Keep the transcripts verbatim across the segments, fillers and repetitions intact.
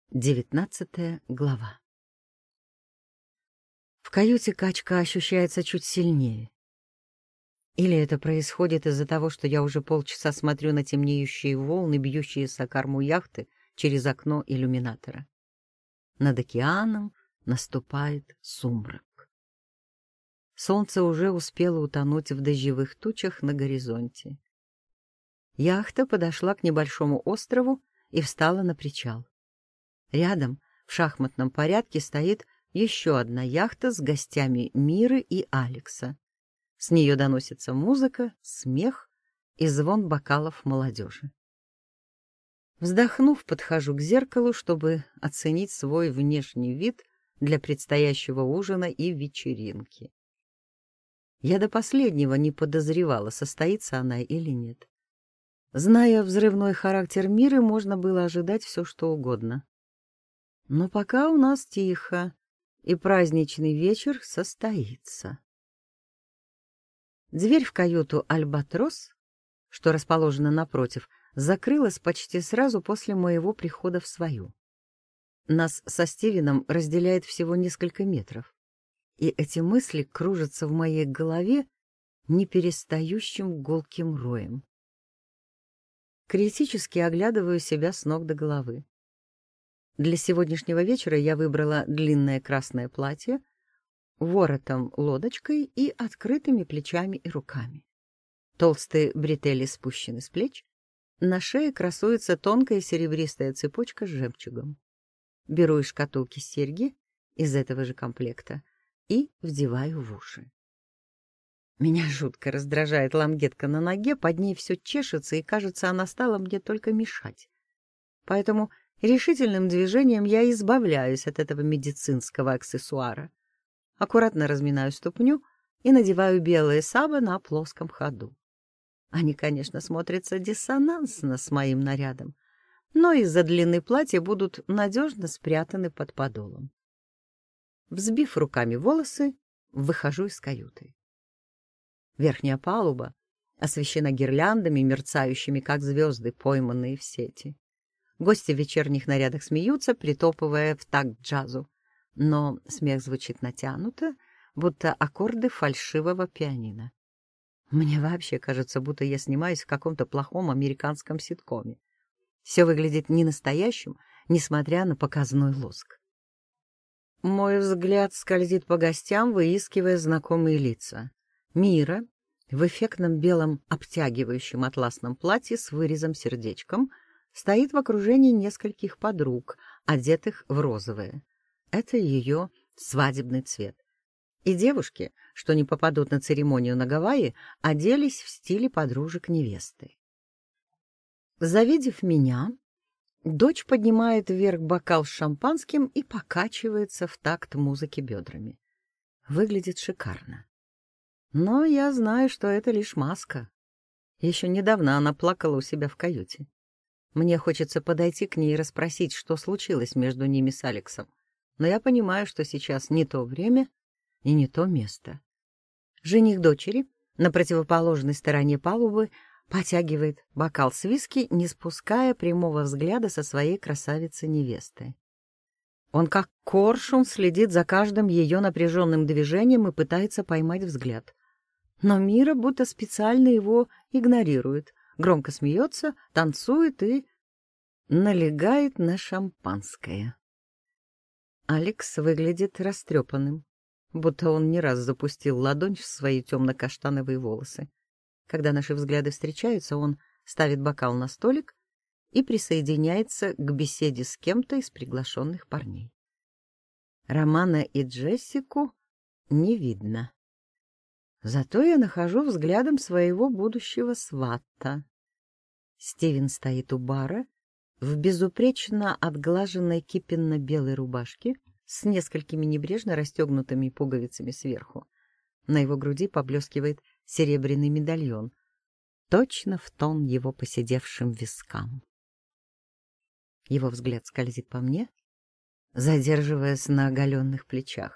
Девятнадцатая глава. В каюте качка ощущается чуть сильнее. Или это происходит из-за того, что я уже полчаса смотрю на темнеющие волны, бьющиеся о корму яхты через окно иллюминатора. Над океаном наступает сумрак. Солнце уже успело утонуть в дождевых тучах на горизонте. Яхта подошла к небольшому острову и встала на причал. Рядом в шахматном порядке стоит еще одна яхта с гостями Миры и Алекса. С нее доносится музыка, смех и звон бокалов молодежи. Вздохнув, подхожу к зеркалу, чтобы оценить свой внешний вид для предстоящего ужина и вечеринки. Я до последнего не подозревала, состоится она или нет. Зная взрывной характер Миры, можно было ожидать все, что угодно. Но пока у нас тихо, и праздничный вечер состоится. Дверь в каюту «Альбатрос», что расположена напротив, закрылась почти сразу после моего прихода в свою. Нас со Стивеном разделяет всего несколько метров, и эти мысли кружатся в моей голове неперестающим гулким роем. Критически оглядываю себя с ног до головы. Для сегодняшнего вечера я выбрала длинное красное платье, воротом лодочкой и открытыми плечами и руками. Толстые бретели спущены с плеч, на шее красуется тонкая серебристая цепочка с жемчугом. Беру из шкатулки серьги из этого же комплекта и вдеваю в уши. Меня жутко раздражает лангетка на ноге, под ней все чешется, и, кажется, она стала мне только мешать. Поэтому решительным движением я избавляюсь от этого медицинского аксессуара. Аккуратно разминаю ступню и надеваю белые сабы на плоском ходу. Они, конечно, смотрятся диссонансно с моим нарядом, но из-за длины платья будут надежно спрятаны под подолом. Взбив руками волосы, выхожу из каюты. Верхняя палуба освещена гирляндами, мерцающими, как звезды, пойманные в сети. Гости в вечерних нарядах смеются, притопывая в такт джазу, но смех звучит натянуто, будто аккорды фальшивого пианино. Мне вообще кажется, будто я снимаюсь в каком-то плохом американском ситкоме. Все выглядит ненастоящим, несмотря на показной лоск. Мой взгляд скользит по гостям, выискивая знакомые лица. Мира в эффектном белом обтягивающем атласном платье с вырезом-сердечком стоит в окружении нескольких подруг, одетых в розовое. Это ее свадебный цвет. И девушки, что не попадут на церемонию на Гавайи, оделись в стиле подружек невесты. Завидев меня, дочь поднимает вверх бокал с шампанским и покачивается в такт музыки бедрами. Выглядит шикарно. Но я знаю, что это лишь маска. Еще недавно она плакала у себя в каюте. Мне хочется подойти к ней и расспросить, что случилось между ними с Алексом. Но я понимаю, что сейчас не то время и не то место. Жених дочери на противоположной стороне палубы потягивает бокал с виски, не спуская прямого взгляда со своей красавицы-невесты. Он как коршун следит за каждым ее напряженным движением и пытается поймать взгляд. Но Мира будто специально его игнорирует, громко смеется, танцует и налегает на шампанское. Алекс выглядит растрепанным, будто он не раз запустил ладонь в свои темно-каштановые волосы. Когда наши взгляды встречаются, он ставит бокал на столик и присоединяется к беседе с кем-то из приглашенных парней. Романа и Джессику не видно. Зато я нахожу взглядом своего будущего свата. Стивен стоит у бара в безупречно отглаженной кипенно-белой рубашке с несколькими небрежно расстегнутыми пуговицами сверху. На его груди поблескивает серебряный медальон, точно в тон его поседевшим вискам. Его взгляд скользит по мне, задерживаясь на оголенных плечах.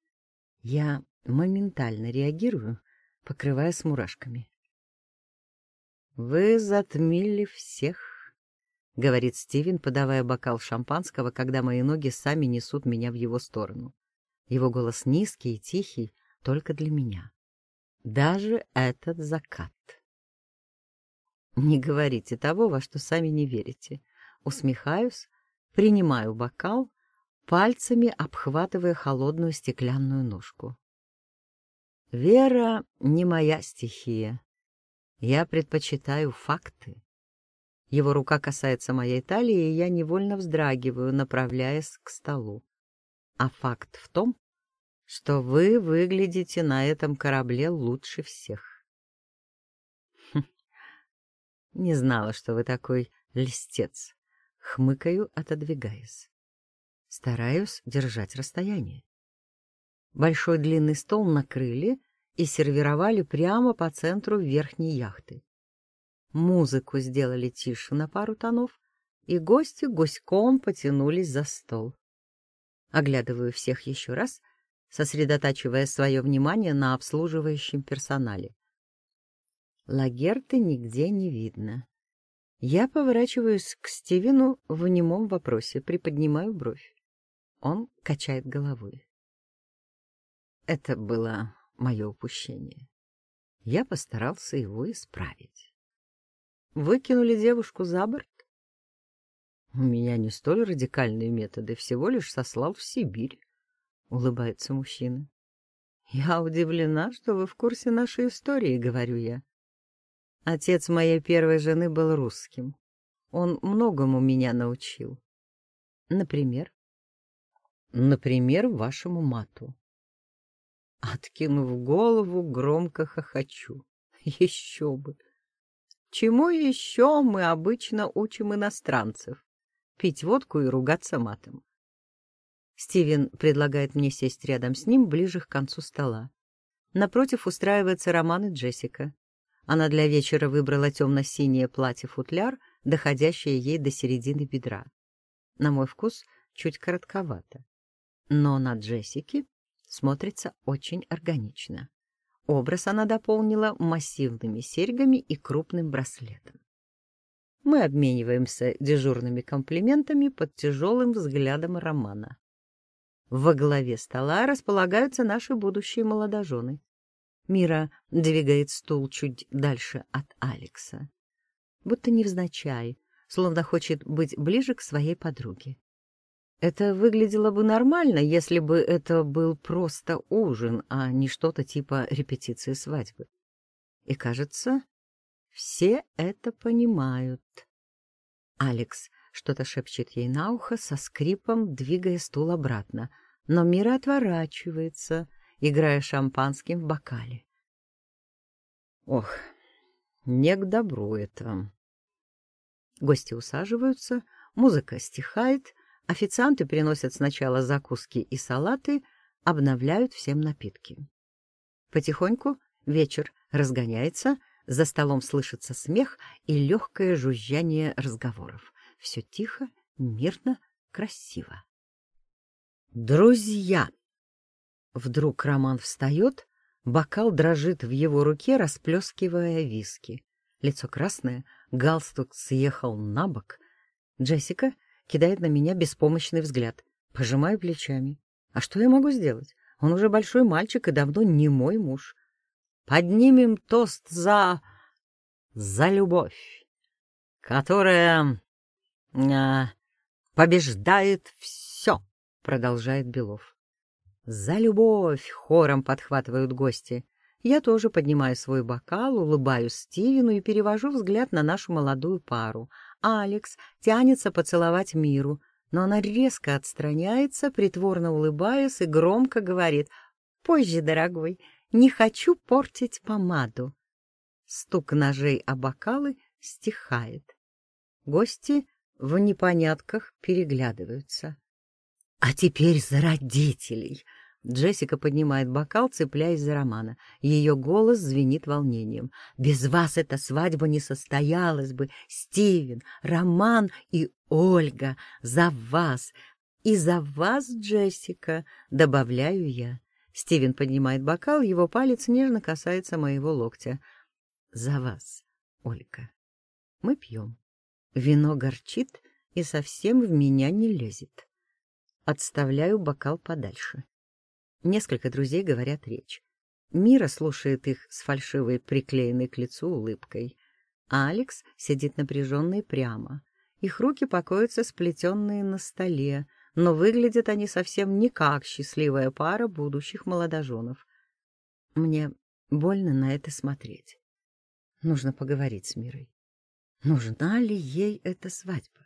Я моментально реагирую, покрываясь мурашками. «Вы затмили всех», — говорит Стивен, подавая бокал шампанского, когда мои ноги сами несут меня в его сторону. Его голос низкий и тихий, только для меня. Даже этот закат. Не говорите того, во что сами не верите. Усмехаюсь, принимаю бокал, пальцами обхватывая холодную стеклянную ножку. Вера не моя стихия. Я предпочитаю факты. Его рука касается моей талии, и я невольно вздрагиваю, направляясь к столу. А факт в том, что вы выглядите на этом корабле лучше всех. Хм. Не знала, что вы такой льстец. Хмыкаю, отодвигаясь. Стараюсь держать расстояние. Большой длинный стол накрыли и сервировали прямо по центру верхней яхты. Музыку сделали тише на пару тонов, и гости гуськом потянулись за стол. Оглядываю всех еще раз, сосредотачивая свое внимание на обслуживающем персонале. Лагерты нигде не видно. Я поворачиваюсь к Стивену в немом вопросе, приподнимаю бровь. Он качает головой. Это было мое упущение. Я постарался его исправить. Выкинули девушку за борт? У меня не столь радикальные методы, всего лишь сослал в Сибирь, улыбается мужчина. Я удивлена, что вы в курсе нашей истории, говорю я. Отец моей первой жены был русским. Он многому меня научил. Например? Например, вашему мату. Откинув голову, громко хохочу. Еще бы! Чему еще мы обычно учим иностранцев? Пить водку и ругаться матом. Стивен предлагает мне сесть рядом с ним, ближе к концу стола. Напротив устраивается Роман и Джессика. Она для вечера выбрала темно-синее платье-футляр, доходящее ей до середины бедра. На мой вкус, чуть коротковато. Но на Джессике смотрится очень органично. Образ она дополнила массивными серьгами и крупным браслетом. Мы обмениваемся дежурными комплиментами под тяжелым взглядом Романа. Во главе стола располагаются наши будущие молодожены. Мира двигает стул чуть дальше от Алекса. Будто невзначай, словно хочет быть ближе к своей подруге. Это выглядело бы нормально, если бы это был просто ужин, а не что-то типа репетиции свадьбы. И, кажется, все это понимают. Алекс что-то шепчет ей на ухо, со скрипом двигая стул обратно, но Мира отворачивается, играя шампанским в бокале. Ох, не к добру это. Гости усаживаются, музыка стихает, официанты приносят сначала закуски и салаты, обновляют всем напитки. Потихоньку вечер разгоняется, за столом слышится смех и легкое жужжание разговоров. Все тихо, мирно, красиво. «Друзья!» Вдруг Роман встает, бокал дрожит в его руке, расплескивая виски. Лицо красное, галстук съехал на бок. Джессика кидает на меня беспомощный взгляд. Пожимаю плечами. А что я могу сделать? Он уже большой мальчик и давно не мой муж. Поднимем тост за... за любовь, которая... А, побеждает все, продолжает Белов. За любовь, хором подхватывают гости. Я тоже поднимаю свой бокал, улыбаюсь Стивену и перевожу взгляд на нашу молодую пару. Алекс тянется поцеловать Миру, но она резко отстраняется, притворно улыбаясь и громко говорит: «Позже, дорогой, не хочу портить помаду». Стук ножей о бокалы стихает. Гости в непонятках переглядываются. «А теперь за родителей!» Джессика поднимает бокал, цепляясь за Романа. Ее голос звенит волнением. «Без вас эта свадьба не состоялась бы! Стивен, Роман и Ольга! За вас! И за вас, Джессика!» — добавляю я. Стивен поднимает бокал, его палец нежно касается моего локтя. «За вас, Ольга!» Мы пьем. Вино горчит и совсем в меня не лезет. Отставляю бокал подальше. Несколько друзей говорят речь. Мира слушает их с фальшивой приклеенной к лицу улыбкой, а Алекс сидит напряженный прямо. Их руки покоятся сплетенные на столе, но выглядят они совсем не как счастливая пара будущих молодоженов. Мне больно на это смотреть. Нужно поговорить с Мирой. Нужна ли ей эта свадьба?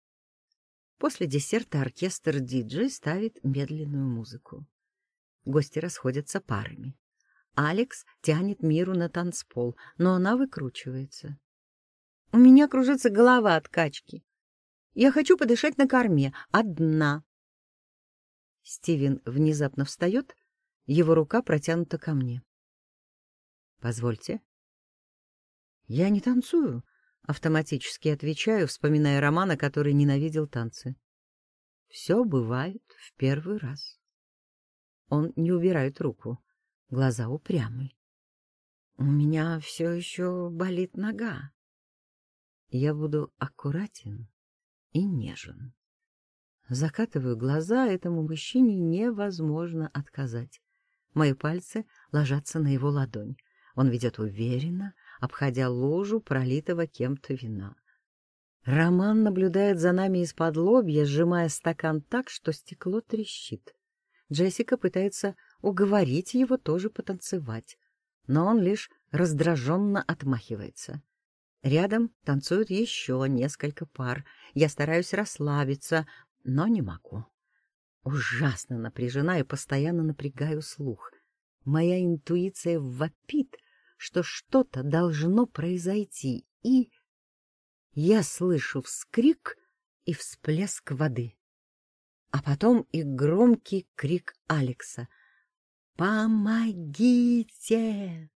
После десерта оркестр диджей ставит медленную музыку. Гости расходятся парами. Алекс тянет Миру на танцпол, но она выкручивается. У меня кружится голова от качки. Я хочу подышать на корме, одна. Стивен внезапно встает, его рука протянута ко мне. Позвольте. Я не танцую, автоматически отвечаю, вспоминая Романа, который ненавидел танцы. Все бывает в первый раз. Он не убирает руку, глаза упрямы. У меня все еще болит нога. Я буду аккуратен и нежен. Закатываю глаза, этому мужчине невозможно отказать. Мои пальцы ложатся на его ладонь. Он ведет уверенно, обходя лужу пролитого кем-то вина. Роман наблюдает за нами из-под лобья, сжимая стакан так, что стекло трещит. Джессика пытается уговорить его тоже потанцевать, но он лишь раздраженно отмахивается. Рядом танцуют еще несколько пар. Я стараюсь расслабиться, но не могу. Ужасно напряжена и постоянно напрягаю слух. Моя интуиция вопит, что что-то должно произойти, и я слышу вскрик и всплеск воды. А потом и громкий крик Алекса: «Помогите!»